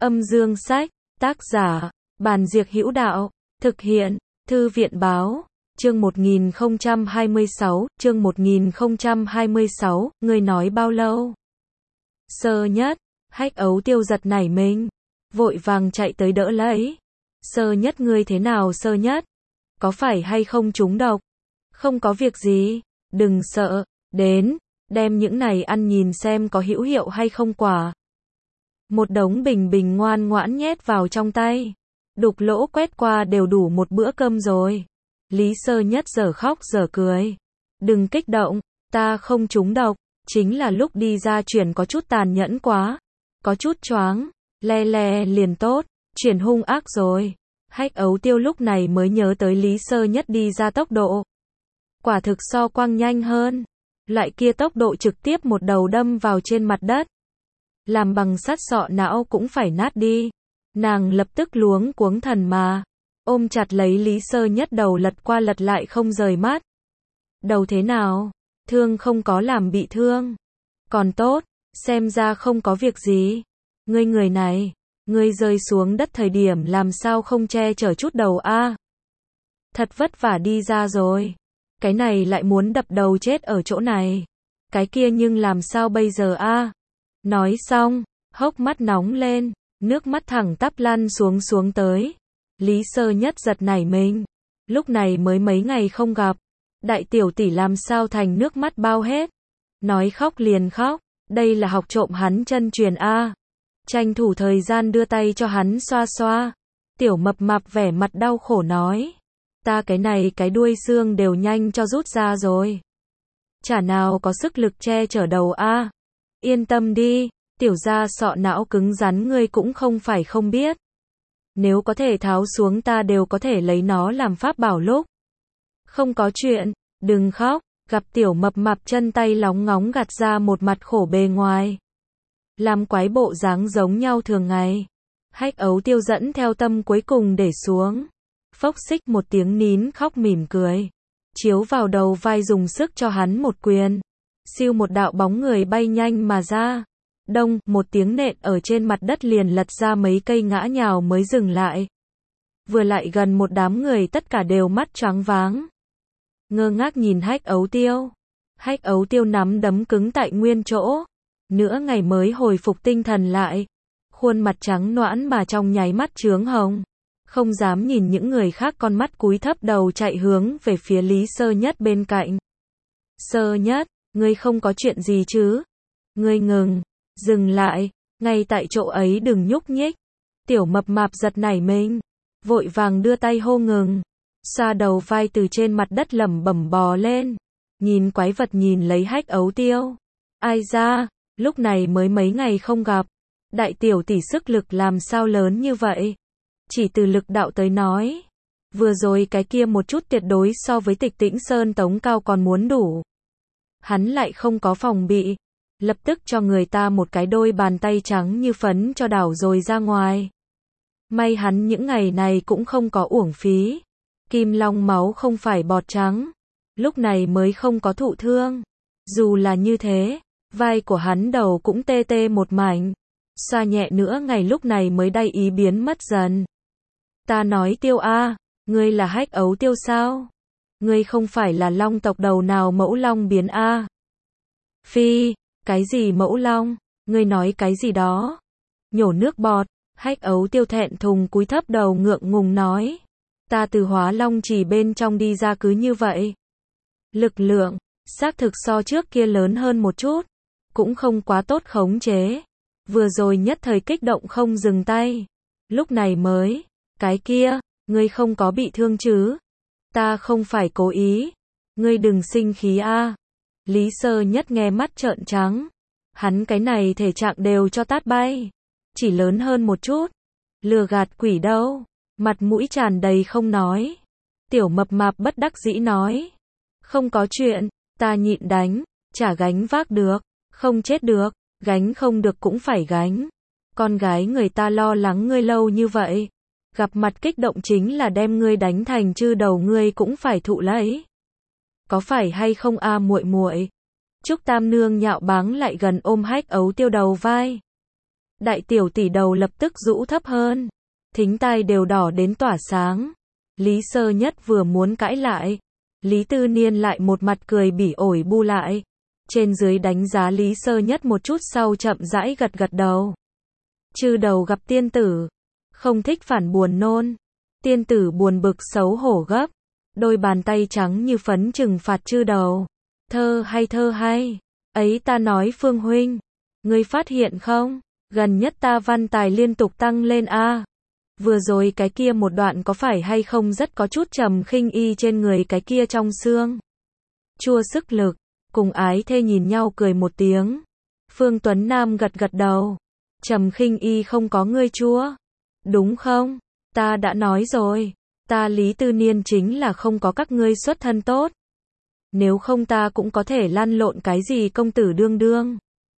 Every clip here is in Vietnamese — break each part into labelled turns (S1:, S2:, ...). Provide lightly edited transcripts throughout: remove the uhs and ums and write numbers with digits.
S1: Âm dương sách, tác giả, Bàn Diệc Hữu Đạo, thực hiện, Thư viện báo, chương 1026, ngươi nói bao lâu? Sơ Nhất, Hách Ấu Tiêu giật nảy mình, vội vàng chạy tới đỡ lấy. Sơ Nhất, ngươi thế nào Sơ Nhất? Có phải hay không trúng độc? Không có việc gì, đừng sợ, đến, đem những này ăn nhìn xem có hữu hiệu hay không quả. Một đống bình bình ngoan ngoãn nhét vào trong tay. Đục lỗ quét qua đều đủ một bữa cơm rồi. Lý Sơ Nhất giờ khóc giờ cười. Đừng kích động, ta không trúng độc, chính là lúc đi ra chuyển có chút tàn nhẫn quá. Có chút choáng, le le liền tốt, chuyển hung ác rồi. Hách Ấu Tiêu lúc này mới nhớ tới Lý Sơ Nhất đi ra tốc độ. Quả thực so quang nhanh hơn. Loại kia tốc độ trực tiếp một đầu đâm vào trên mặt đất. Làm bằng sắt sọ não cũng phải nát đi. Nàng lập tức luống cuống thần mà. Ôm chặt lấy Lý Sơ Nhất đầu lật qua lật lại không rời mắt. Đầu thế nào? Thương không có làm bị thương. Còn tốt, xem ra không có việc gì. Ngươi người này, ngươi rơi xuống đất thời điểm làm sao không che chở chút đầu a? Thật vất vả đi ra rồi. Cái này lại muốn đập đầu chết ở chỗ này. Cái kia nhưng làm sao bây giờ a? Nói xong, hốc mắt nóng lên, nước mắt thẳng tắp lăn xuống tới. Lý Sơ Nhất giật nảy mình. Lúc này mới mấy ngày không gặp. Đại tiểu tỷ làm sao thành nước mắt bao hết. Nói khóc liền khóc. Đây là học trộm hắn chân truyền a. Tranh thủ thời gian đưa tay cho hắn xoa xoa. Tiểu mập mạp vẻ mặt đau khổ nói. Ta cái này cái đuôi xương đều nhanh cho rút ra rồi. Chả nào có sức lực che chở đầu a. Yên tâm đi, tiểu gia sọ não cứng rắn ngươi cũng không phải không biết. Nếu có thể tháo xuống ta đều có thể lấy nó làm pháp bảo lúc. Không có chuyện, đừng khóc, gặp tiểu mập mạp chân tay lóng ngóng gạt ra một mặt khổ bề ngoài. Làm quái bộ dáng giống nhau thường ngày. Hách Ấu Tiêu dẫn theo tâm cuối cùng để xuống. Phốc xích một tiếng nín khóc mỉm cười. Chiếu vào đầu vai dùng sức cho hắn một quyền. Siêu một đạo bóng người bay nhanh mà ra. Đông, một tiếng nện ở trên mặt đất liền lật ra mấy cây ngã nhào mới dừng lại. Vừa lại gần một đám người tất cả đều mắt choáng váng. Ngơ ngác nhìn Hách Ấu Tiêu. Hách Ấu Tiêu nắm đấm cứng tại nguyên chỗ. Nửa ngày mới hồi phục tinh thần lại. Khuôn mặt trắng nõn mà trong nháy mắt chướng hồng. Không dám nhìn những người khác, con mắt cúi thấp đầu chạy hướng về phía Lý Sơ Nhất bên cạnh. Sơ Nhất, ngươi không có chuyện gì chứ? Ngươi ngừng, dừng lại, ngay tại chỗ ấy đừng nhúc nhích. Tiểu mập mạp giật nảy mình, vội vàng đưa tay hô ngừng. Xoa đầu vai từ trên mặt đất lẩm bẩm bò lên. Nhìn quái vật nhìn lấy Hách Ấu Tiêu. Ai ra, lúc này mới mấy ngày không gặp. Đại tiểu tỷ sức lực làm sao lớn như vậy? Chỉ từ lực đạo tới nói. Vừa rồi cái kia một chút tuyệt đối so với Tịch Tĩnh Sơn Tống Cao còn muốn đủ. Hắn lại không có phòng bị. Lập tức cho người ta một cái đôi bàn tay trắng như phấn cho đảo rồi ra ngoài. May hắn những ngày này cũng không có uổng phí. Kim long máu không phải bọt trắng. Lúc này mới không có thụ thương. Dù là như thế, vai của hắn đầu cũng tê tê một mảnh. Xoa nhẹ nữa ngày lúc này mới đay ý biến mất dần. Ta nói Tiêu a, ngươi là Hách Ấu Tiêu sao? Ngươi không phải là long tộc đầu nào mẫu long biến a? Phi, cái gì mẫu long? Ngươi nói cái gì đó? Nhổ nước bọt, Hách Ấu Tiêu thẹn thùng cúi thấp đầu ngượng ngùng nói. Ta từ Hóa Long Chỉ bên trong đi ra cứ như vậy. Lực lượng, xác thực so trước kia lớn hơn một chút. Cũng không quá tốt khống chế. Vừa rồi nhất thời kích động không dừng tay. Lúc này mới, cái kia, ngươi không có bị thương chứ? Ta không phải cố ý. Ngươi đừng sinh khí a. Lý Sơ Nhất nghe mắt trợn trắng. Hắn cái này thể trạng đều cho tát bay. Chỉ lớn hơn một chút. Lừa gạt quỷ đâu. Mặt mũi tràn đầy không nói. Tiểu mập mạp bất đắc dĩ nói. Không có chuyện, ta nhịn đánh, chả gánh vác được, không chết được, gánh không được cũng phải gánh. Con gái người ta lo lắng ngươi lâu như vậy. Gặp mặt kích động chính là đem ngươi đánh thành chư đầu, ngươi cũng phải thụ lấy. Có phải hay không a muội muội? Trúc Tam Nương nhạo báng lại gần ôm Hách Ấu Tiêu đầu vai. Đại tiểu tỷ đầu lập tức rũ thấp hơn, thính tai đều đỏ đến tỏa sáng. Lý Sơ Nhất vừa muốn cãi lại, Lý Tư Niên lại một mặt cười bỉ ổi bu lại. Trên dưới đánh giá Lý Sơ Nhất một chút sau chậm rãi gật gật đầu. Chư đầu gặp tiên tử, không thích phản buồn nôn. Tiên tử buồn bực xấu hổ gấp, đôi bàn tay trắng như phấn trừng phạt chư đầu. Thơ hay, ấy ta nói Phương huynh, ngươi phát hiện không, gần nhất ta văn tài liên tục tăng lên a. Vừa rồi cái kia một đoạn có phải hay không rất có chút Trầm Khinh Y trên người cái kia trong xương chua sức lực. Cùng ái thê nhìn nhau cười một tiếng. Phương Tuấn Nam gật gật đầu. Trầm Khinh Y không có ngươi chua, đúng không? Ta đã nói rồi, ta Lý Tư Niên chính là không có các ngươi xuất thân tốt. Nếu không ta cũng có thể lăn lộn cái gì công tử đương đương.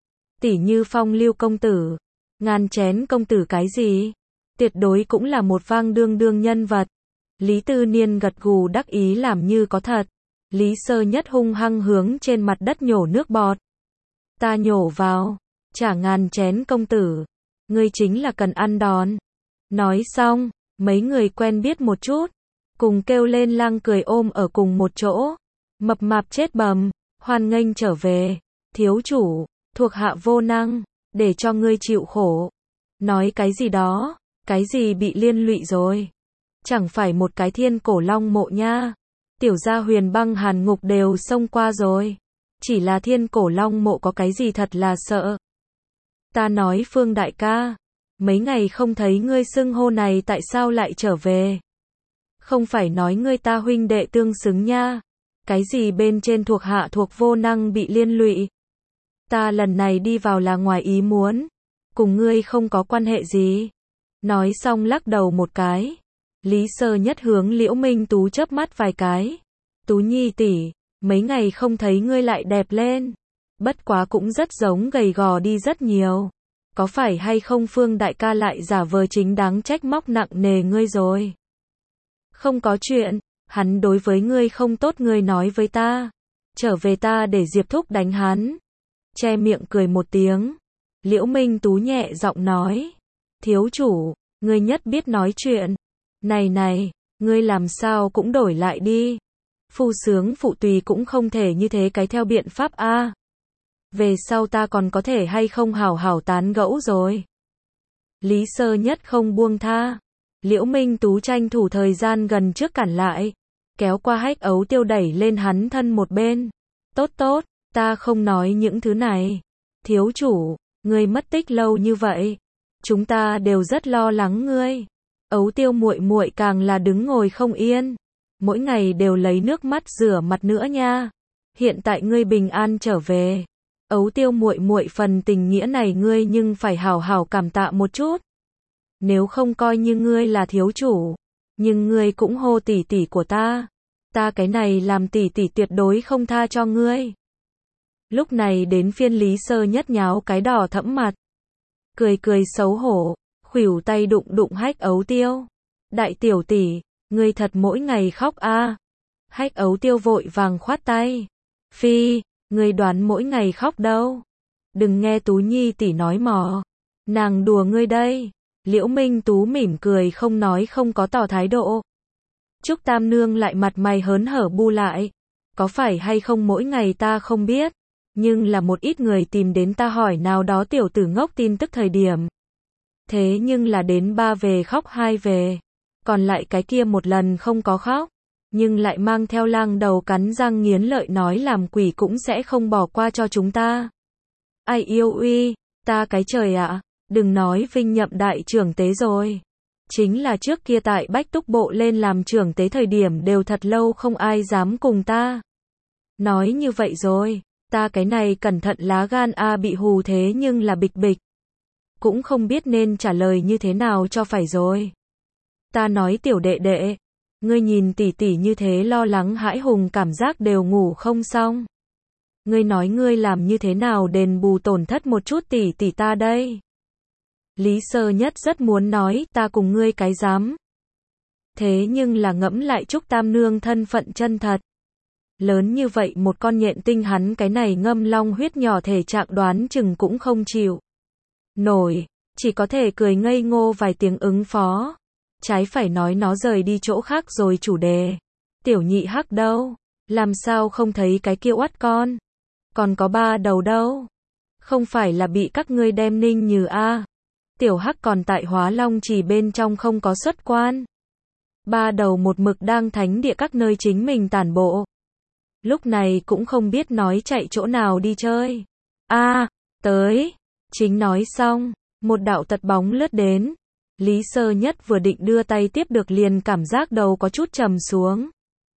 S1: Tỉ như Phong Lưu công tử, Ngàn Chén công tử cái gì, tuyệt đối cũng là một vang đương đương nhân vật. Lý Tư Niên gật gù đắc ý làm như có thật. Lý Sơ Nhất hung hăng hướng trên mặt đất nhổ nước bọt. Ta nhổ vào, chả Ngàn Chén công tử, ngươi chính là cần ăn đòn. Nói xong, mấy người quen biết một chút, cùng kêu lên lang cười ôm ở cùng một chỗ. Mập mạp chết bầm, hoan nghênh trở về, thiếu chủ, thuộc hạ vô năng, để cho ngươi chịu khổ. Nói cái gì đó, cái gì bị liên lụy rồi. Chẳng phải một cái Thiên Cổ Long mộ nha. Tiểu gia Huyền Băng Hàn Ngục đều xông qua rồi. Chỉ là Thiên Cổ Long mộ có cái gì thật là sợ. Ta nói Phương đại ca, mấy ngày không thấy ngươi xưng hô này tại sao lại trở về? Không phải nói ngươi ta huynh đệ tương xứng nha. Cái gì bên trên thuộc hạ thuộc vô năng bị liên lụy. Ta lần này đi vào là ngoài ý muốn. Cùng ngươi không có quan hệ gì. Nói xong lắc đầu một cái. Lý Sơ Nhất hướng Liễu Minh Tú chớp mắt vài cái. Tú Nhi tỷ, mấy ngày không thấy ngươi lại đẹp lên. Bất quá cũng rất giống gầy gò đi rất nhiều. Có phải hay không Phương đại ca lại giả vờ chính đáng trách móc nặng nề ngươi rồi? Không có chuyện, hắn đối với ngươi không tốt ngươi nói với ta. Trở về ta để Diệp Thúc đánh hắn. Che miệng cười một tiếng. Liễu Minh Tú nhẹ giọng nói. Thiếu chủ, ngươi nhất biết nói chuyện. Này, ngươi làm sao cũng đổi lại đi. Phu sướng phụ tùy cũng không thể như thế cái theo biện pháp a. Về sau ta còn có thể hay không hảo hảo tán gẫu rồi. Lý Sơ Nhất không buông tha. Liễu Minh Tú tranh thủ thời gian gần trước cản lại. Kéo qua Hách Ấu Tiêu đẩy lên hắn thân một bên. Tốt, ta không nói những thứ này. Thiếu chủ, ngươi mất tích lâu như vậy. Chúng ta đều rất lo lắng ngươi. Ấu Tiêu muội muội càng là đứng ngồi không yên. Mỗi ngày đều lấy nước mắt rửa mặt nữa nha. Hiện tại ngươi bình an trở về. Ấu Tiêu muội muội phần tình nghĩa này ngươi nhưng phải hảo hảo cảm tạ một chút. Nếu không coi như ngươi là thiếu chủ, nhưng ngươi cũng hô tỷ tỷ của ta. Ta cái này làm tỷ tỷ tuyệt đối không tha cho ngươi. Lúc này đến phiên Lý Sơ Nhất nháo cái đỏ thẫm mặt. Cười xấu hổ, khuỷu tay đụng Hách Ấu Tiêu. Đại tiểu tỷ, ngươi thật mỗi ngày khóc a. Hách Ấu Tiêu vội vàng khoát tay. Phi, ngươi đoán mỗi ngày khóc đâu. Đừng nghe Tú Nhi tỷ nói mò. Nàng đùa ngươi đây. Liễu Minh Tú mỉm cười không nói không có tỏ thái độ. Trúc Tam Nương lại mặt mày hớn hở bu lại. Có phải hay không mỗi ngày ta không biết. Nhưng là một ít người tìm đến ta hỏi nào đó tiểu tử ngốc tin tức thời điểm. Thế nhưng là đến 3 về khóc 2 về. Còn lại cái kia một lần không có khóc. Nhưng lại mang theo lang đầu cắn răng nghiến lợi nói làm quỷ cũng sẽ không bỏ qua cho chúng ta. Ai yêu uy, ta cái trời ạ, đừng nói vinh nhậm đại trưởng tế rồi. Chính là trước kia tại Bách Túc Bộ lên làm trưởng tế thời điểm đều thật lâu không ai dám cùng ta. Nói như vậy rồi, ta cái này cẩn thận lá gan a bị hù thế nhưng là bịch bịch. Cũng không biết nên trả lời như thế nào cho phải rồi. Ta nói tiểu đệ đệ, ngươi nhìn tỷ tỷ như thế lo lắng hãi hùng cảm giác đều ngủ không xong. Ngươi nói ngươi làm như thế nào đền bù tổn thất một chút tỷ tỷ ta đây. Lý Sơ Nhất rất muốn nói ta cùng ngươi cái dám. Thế nhưng là ngẫm lại Trúc Tam Nương thân phận chân thật. Lớn như vậy một con nhện tinh hắn cái này ngâm long huyết nhỏ thể trạng đoán chừng cũng không chịu nổi. chỉ có thể cười ngây ngô vài tiếng ứng phó. Trái phải nói nó rời đi chỗ khác rồi chủ đề. Tiểu nhị hắc đâu? Làm sao không thấy cái kia oắt con? Còn có ba đầu đâu? Không phải là bị các ngươi đem Ninh Như a? Tiểu hắc còn tại Hóa Long Chỉ bên trong không có xuất quan. Ba đầu một mực đang thánh địa các nơi chính mình tản bộ. Lúc này cũng không biết nói chạy chỗ nào đi chơi. Tới. Chính nói xong, một đạo tật bóng lướt đến. Lý Sơ Nhất vừa định đưa tay tiếp được liền cảm giác đầu có chút trầm xuống.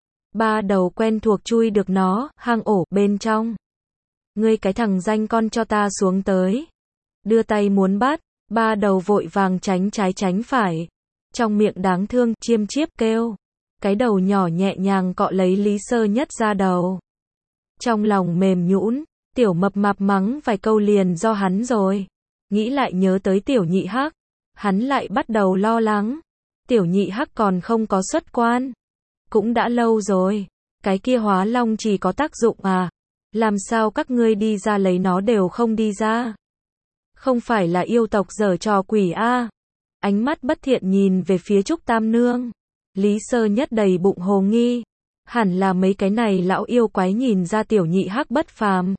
S1: Ba đầu quen thuộc chui được nó, hang ổ, bên trong. Ngươi cái thằng danh con cho ta xuống tới. Đưa tay muốn bắt, ba đầu vội vàng tránh trái tránh phải. Trong miệng đáng thương, chiêm chiếp kêu. Cái đầu nhỏ nhẹ nhàng cọ lấy Lý Sơ Nhất ra đầu. Trong lòng mềm nhũn, tiểu mập mạp mắng vài câu liền do hắn rồi. Nghĩ lại nhớ tới tiểu nhị hắc. Hắn lại bắt đầu lo lắng. Tiểu nhị hắc còn không có xuất quan. Cũng đã lâu rồi. Cái kia Hóa Long Chỉ có tác dụng à? Làm sao các ngươi đi ra lấy nó đều không đi ra? Không phải là yêu tộc giở trò quỷ a? Ánh mắt bất thiện nhìn về phía Trúc Tam Nương. Lý Sơ Nhất đầy bụng hồ nghi. Hẳn là mấy cái này lão yêu quái nhìn ra tiểu nhị hắc bất phàm.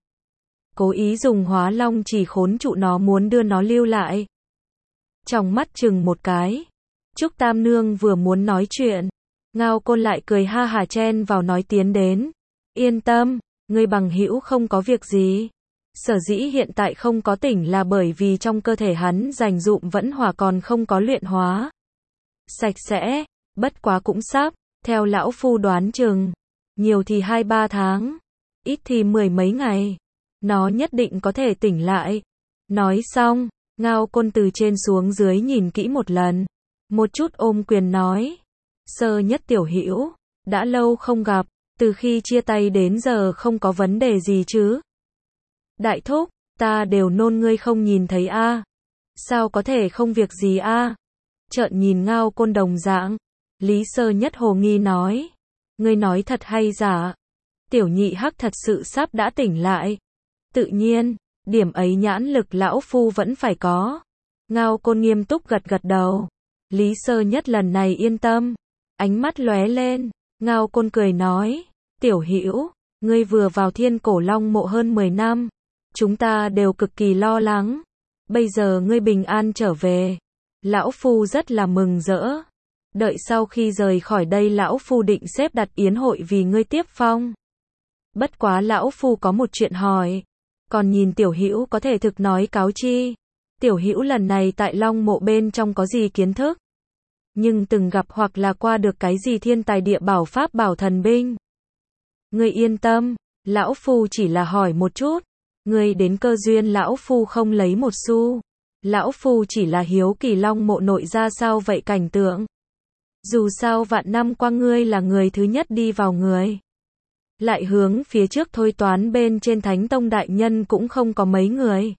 S1: Cố ý dùng Hóa Long Chỉ khốn trụ nó muốn đưa nó lưu lại. Trong mắt chừng một cái. Trúc Tam Nương vừa muốn nói chuyện. Ngao Côn lại cười ha hả chen vào nói tiến đến. Yên tâm, ngươi bằng hữu không có việc gì. Sở dĩ hiện tại không có tỉnh là bởi vì trong cơ thể hắn dành dụm vẫn hỏa còn không có luyện hóa. Sạch sẽ, bất quá cũng sắp, theo lão phu đoán chừng. Nhiều thì 2-3 tháng, ít thì 10 mấy ngày. Nó nhất định có thể tỉnh lại. Nói xong, Ngao Côn từ trên xuống dưới nhìn kỹ một lần. Một chút ôm quyền nói. Sơ Nhất tiểu hữu, đã lâu không gặp, từ khi chia tay đến giờ không có vấn đề gì chứ? Đại thúc, ta đều nôn ngươi không nhìn thấy a? Sao có thể không việc gì a? Trợn nhìn Ngao Côn đồng dạng. Lý Sơ Nhất hồ nghi nói. Ngươi nói thật hay giả? Tiểu nhị hắc thật sự sắp đã tỉnh lại. Tự nhiên, điểm ấy nhãn lực lão phu vẫn phải có. Ngao Côn nghiêm túc gật gật đầu. Lý Sơ Nhất lần này yên tâm. Ánh mắt lóe lên, Ngao Côn cười nói. Tiểu hữu, ngươi vừa vào Thiên Cổ Long mộ hơn 10 năm. Chúng ta đều cực kỳ lo lắng. Bây giờ ngươi bình an trở về. Lão phu rất là mừng rỡ. Đợi sau khi rời khỏi đây lão phu định xếp đặt yến hội vì ngươi tiếp phong. Bất quá lão phu có một chuyện hỏi. Còn nhìn tiểu hữu có thể thực nói cáo chi. Tiểu hữu lần này tại Long mộ bên trong có gì kiến thức? Nhưng từng gặp hoặc là qua được cái gì thiên tài địa bảo pháp bảo thần binh? Ngươi yên tâm, lão phu chỉ là hỏi một chút. Ngươi đến cơ duyên lão phu không lấy một xu. Lão phu chỉ là hiếu kỳ Long mộ nội ra sao vậy cảnh tượng. Dù sao vạn năm qua ngươi là người thứ nhất đi vào người. Lại hướng phía trước thôi toán bên trên Thánh Tông đại nhân cũng không có mấy người.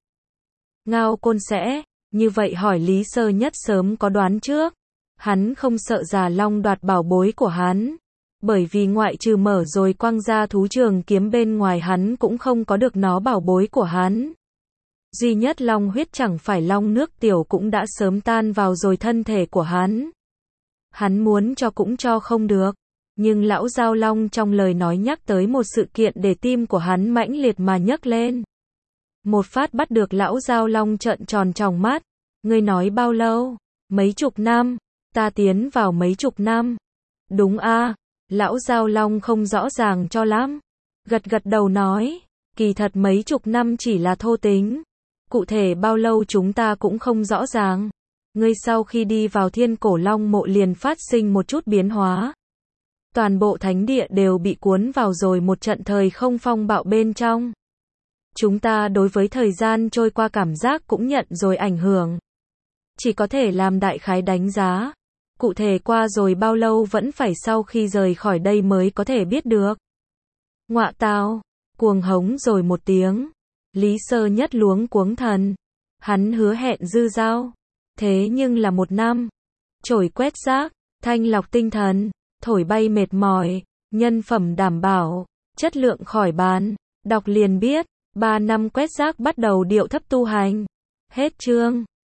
S1: Ngao Côn sẽ, như vậy hỏi Lý Sơ Nhất sớm có đoán trước. Hắn không sợ Già Long đoạt bảo bối của hắn. Bởi vì ngoại trừ mở rồi quang ra thú trường kiếm bên ngoài hắn cũng không có được nó bảo bối của hắn. Duy nhất long huyết chẳng phải long nước tiểu cũng đã sớm tan vào rồi thân thể của hắn. Hắn muốn cho cũng cho không được. Nhưng lão Giao Long trong lời nói nhắc tới một sự kiện để tim của hắn mãnh liệt mà nhấc lên. Một phát bắt được lão Giao Long trợn tròn tròng mắt. Ngươi nói bao lâu? Mấy chục năm. Ta tiến vào mấy chục năm. Đúng a. Lão Giao Long không rõ ràng cho lắm. Gật gật đầu nói. Kỳ thật mấy chục năm chỉ là thô tính. Cụ thể bao lâu chúng ta cũng không rõ ràng. Ngươi sau khi đi vào Thiên Cổ Long mộ liền phát sinh một chút biến hóa. Toàn bộ thánh địa đều bị cuốn vào rồi một trận thời không phong bạo bên trong. Chúng ta đối với thời gian trôi qua cảm giác cũng nhận rồi ảnh hưởng. Chỉ có thể làm đại khái đánh giá. Cụ thể qua rồi bao lâu vẫn phải sau khi rời khỏi đây mới có thể biết được. Ngọa tào, cuồng hống rồi một tiếng. Lý Sơ Nhất luống cuống thần. Hắn hứa hẹn dư giao. Thế nhưng là 1 năm. Chổi quét rác, thanh lọc tinh thần, thổi bay mệt mỏi, nhân phẩm đảm bảo, chất lượng khỏi bán. Đọc liền biết, 3 năm quét rác bắt đầu điệu thấp tu hành. Hết chương.